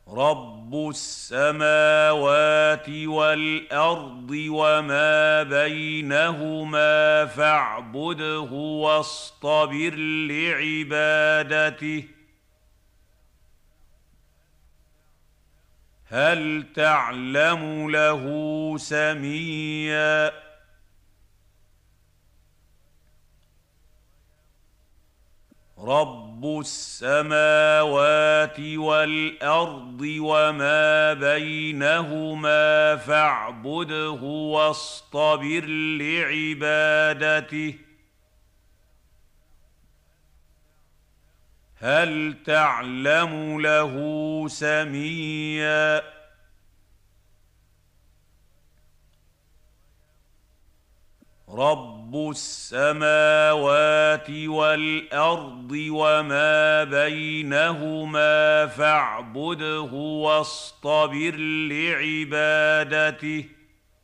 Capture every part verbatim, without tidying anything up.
رب السماوات والأرض وما بينهما فاعبده واصطبر لعبادته. هل تعلم له سميا؟ رب السماوات والأرض وما بينهما فاعبده واصطبر لعبادته. هل تعلم له سميا؟ رب السماوات والأرض وما بينهما فاعبده واصطبر لعبادته.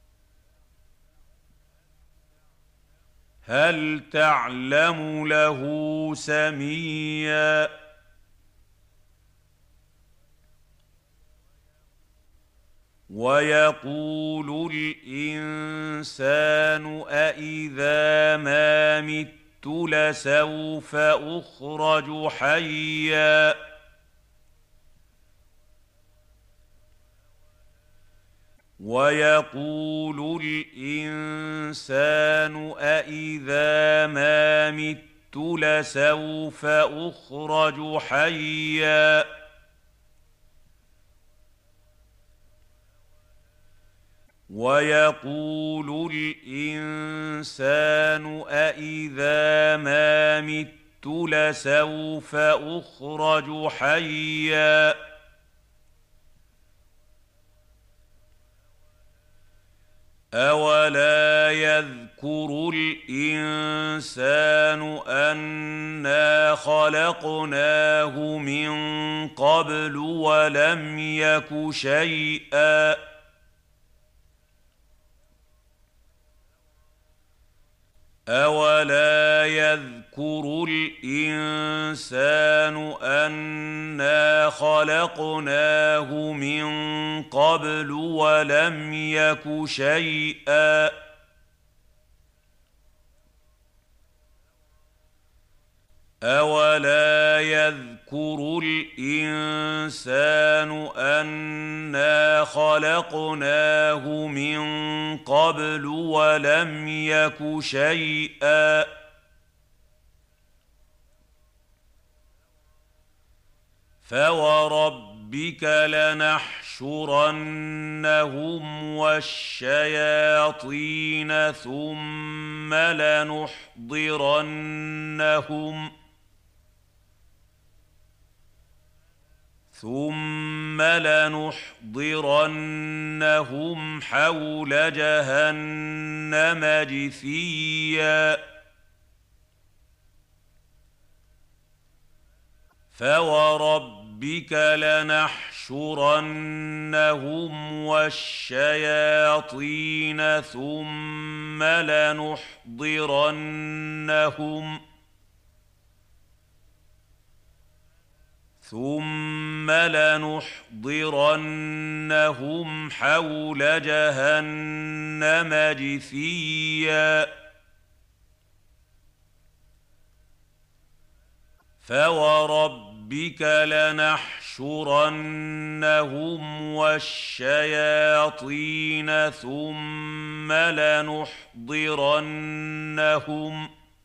هل تعلم له سميا؟ ويقول الإنسان أإذا ما مت لسوف أخرج حيا. ويقول الإنسان أإذا ما مت لسوف أخرج حيا. ويقول الإنسان أإذا ما مت لسوف أخرج حيا. أولا يذكر الإنسان أنا خلقناه من قبل ولم يك شيئا. أولا يذكر الإنسان أنا خلقناه من قبل ولم يك شيئا. أولا يذكر الإنسان أنا خلقناه من قبل ولم يك شيئا. فوربك لنحشرنهم والشياطين ثم لنحضرنهم ثم لنحضرنهم حول جهنم جثيا. فوربك لنحشرنهم والشياطين ثم لنحضرنهم ثم لنحضرنهم حول جهنم جثيا. فوربك لنحشرنهم والشياطين ثم لنحضرنهم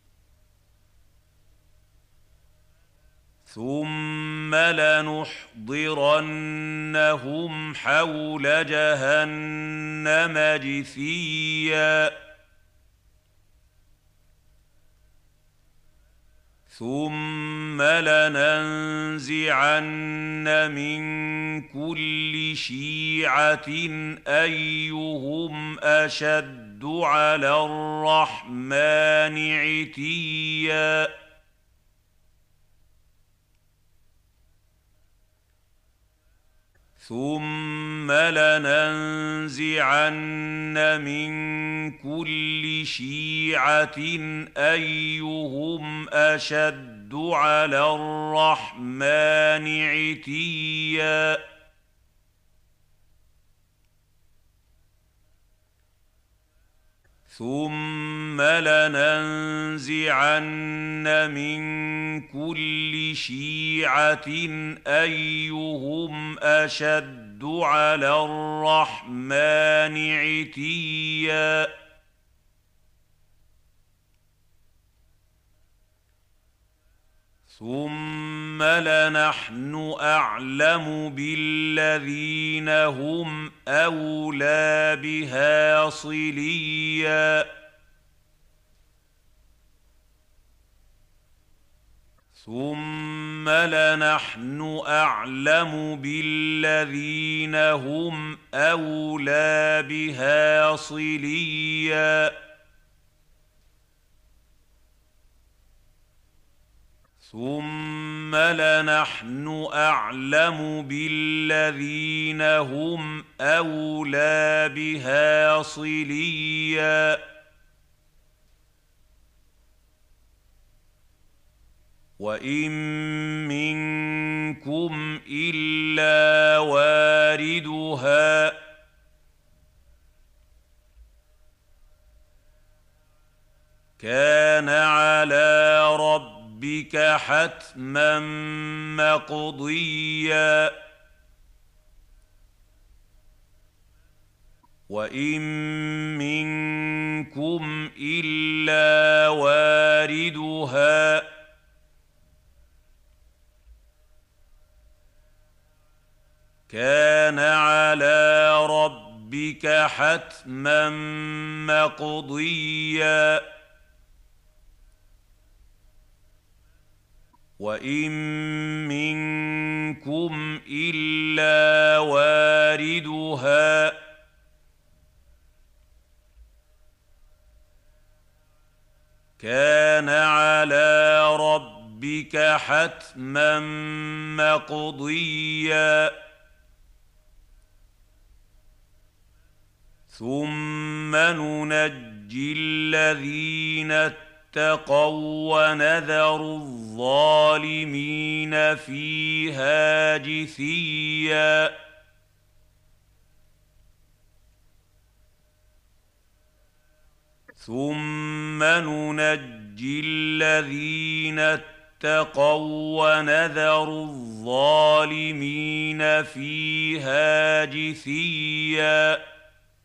ثم لنحضرنهم حول جهنم جثيا. ثم لننزعن من كل شيعة أيهم أشد على الرحمن عتيا. ثم لننزعن من كل شيعة أيهم أشد على الرحمن عتيا. ثم لننزعن من كل شيعة أيهم أشد على الرحمن عتيا ثم لنحن أعلم بالذين هم أولى بها صليا ثم لنحن أعلم بالذين هم أولى بها صليا ثم لنحن أعلم بالذين هم أولى بها صليا وإن منكم إلا واردها كان على ربك ربك حتما مقضيا وإن منكم إلا واردها كان على ربك حتما مقضيا وإن منكم إلا واردها كان على ربك حتما مقضيا ثم ننجي الذين اتقوا ونذر الظالمين فيها جثيا ثم ننجي الذين اتقوا ونذر الظالمين فيها جثيا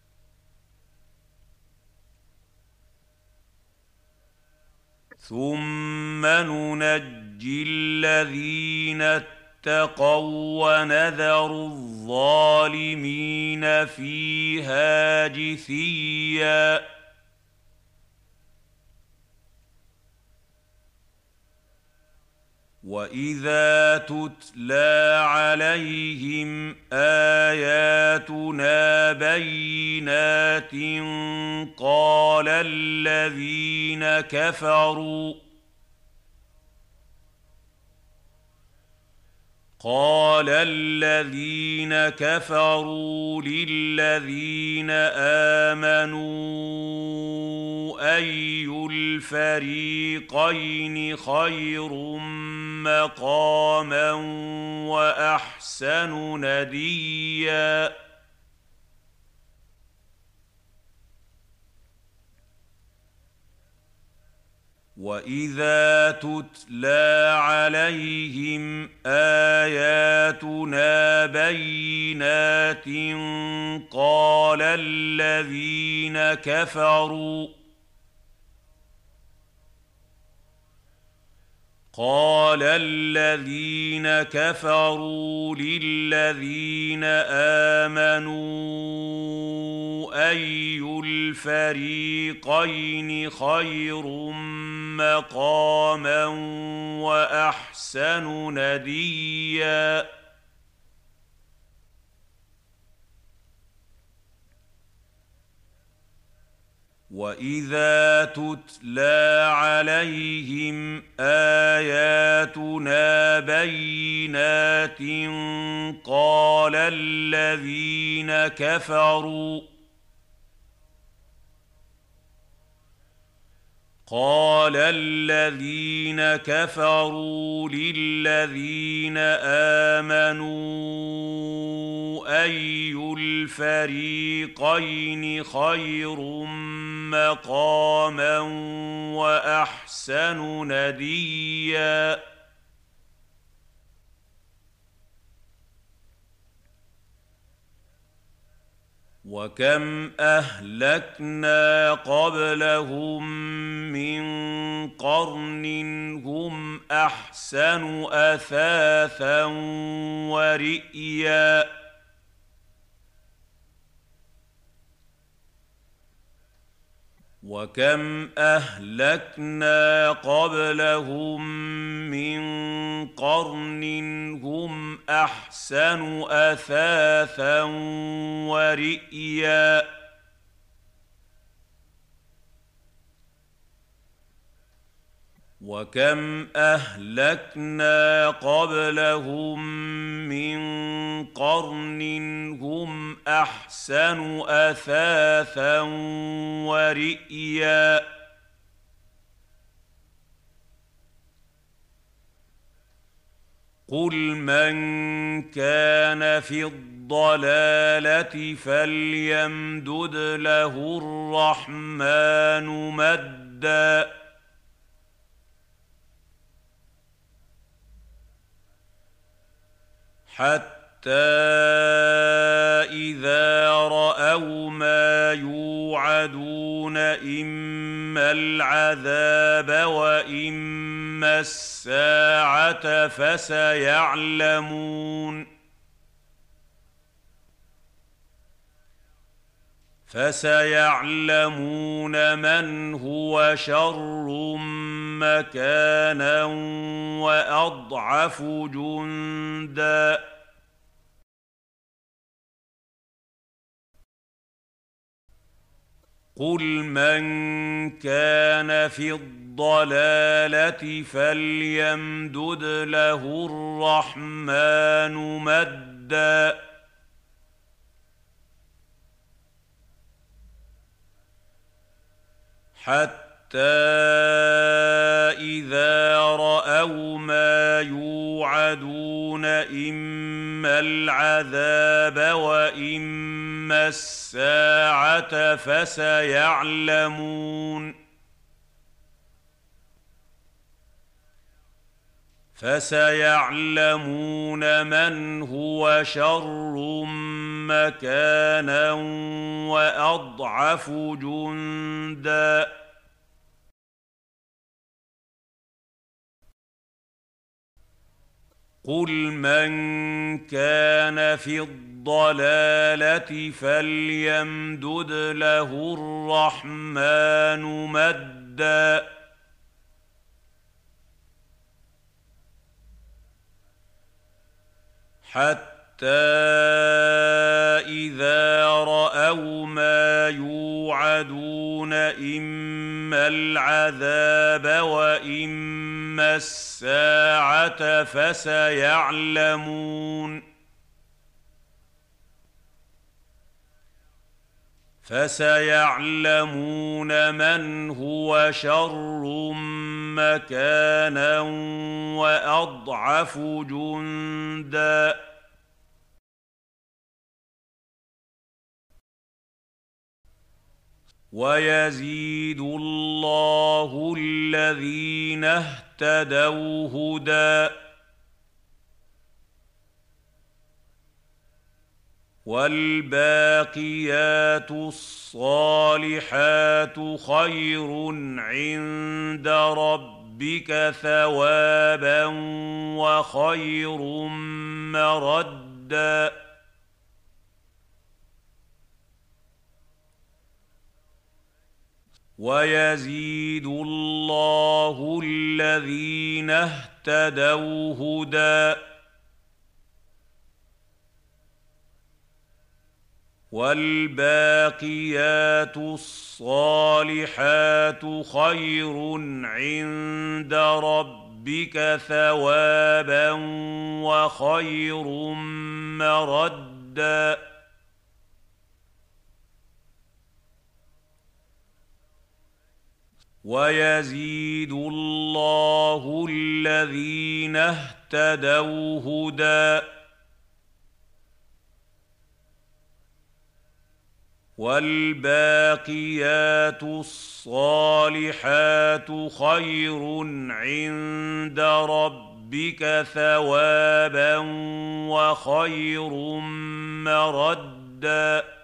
ثم ننجي الذين اتقوا ونذر الظالمين فيها جثيا وإذا تتلى عليهم آياتنا بينات قال الذين كفروا قال الذين كفروا للذين آمنوا أي الفريقين خير مقاما وأحسن نديا وإذا تتلى عليهم آياتنا بينات قال الذين كفروا قال الذين كفروا للذين آمنوا أي الفريقين خير مقاما وأحسن نديا وإذا تتلى عليهم آياتنا بينات قال الذين كفروا قال الذين كفروا للذين آمنوا أي الفريقين خير مقاما وأحسن نديا وكم أهلكنا قبلهم من قرن هم أحسن أثاثا ورئيا وكم أهلكنا قبلهم من قرن هم أحسن أثاثا ورئيا وكم أهلكنا قبلهم من قرن هم أحسن أثاثا ورئيا قل من كان في الضلالة فليمدد له الرحمن مدًّا حتى إذا رأوا ما يوعدون إما العذاب وإما الساعة فسيعلمون فسيعلمون من هو شر مكانا وأضعف جندا قل من كان في الضلالة فليمدد له الرحمن مدًّا حتى إذا رأوا ما يوعدون إما العذاب وإما الساعة فسيعلمون فسيعلمون من هو شر مكانا وأضعف جندا قل من كان في الضلالة فليمدد له الرحمن مدًّا حتى إذا رأوا ما يوعدون إما العذاب وإما الساعة فسيعلمون فسيعلمون من هو شر مكانا وأضعف جندا ويزيد الله الذين اهتدوا هدى والباقيات الصالحات خير عند ربك ثوابا وخير مردا ويزيد الله الذين اهتدوا هدى والباقيات الصالحات خير عند ربك ثوابا وخير مردا ويزيد الله الذين اهتدوا هدى والباقيات الصالحات خير عند ربك ثوابا وخير مردا